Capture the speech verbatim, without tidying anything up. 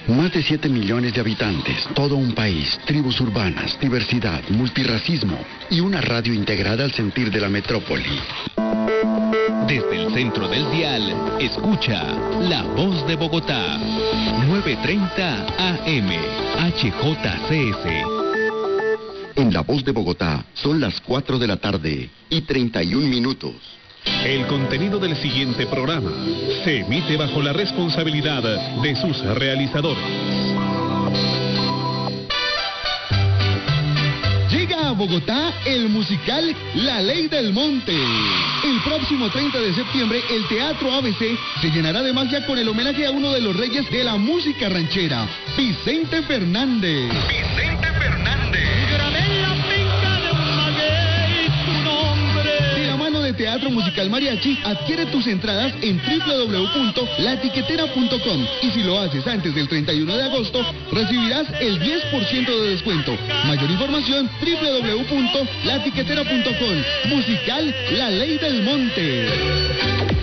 Más de siete millones de habitantes, todo un país, tribus urbanas, diversidad, multirracismo y una radio integrada al sentir de la metrópoli. Desde el centro del dial, escucha La Voz de Bogotá, nueve treinta A M, H J C S. En La Voz de Bogotá son las cuatro de la tarde y treinta y un minutos. El contenido del siguiente programa se emite bajo la responsabilidad de sus realizadores. Llega a Bogotá el musical La Ley del Monte. El próximo treinta de septiembre el Teatro A B C se llenará de magia con el homenaje a uno de los reyes de la música ranchera, Vicente Fernández. Vicente Fernández. Grabé la finca de un maguey tu nombre. De la mano de Teatro Musical Mariachi, adquiere tus entradas en doble u doble u doble u punto la tiquetera punto com y si lo haces antes del treinta y uno de agosto, recibirás el diez por ciento de descuento. Mayor información, doble u doble u doble u punto la tiquetera punto com. Musical La Ley del Monte.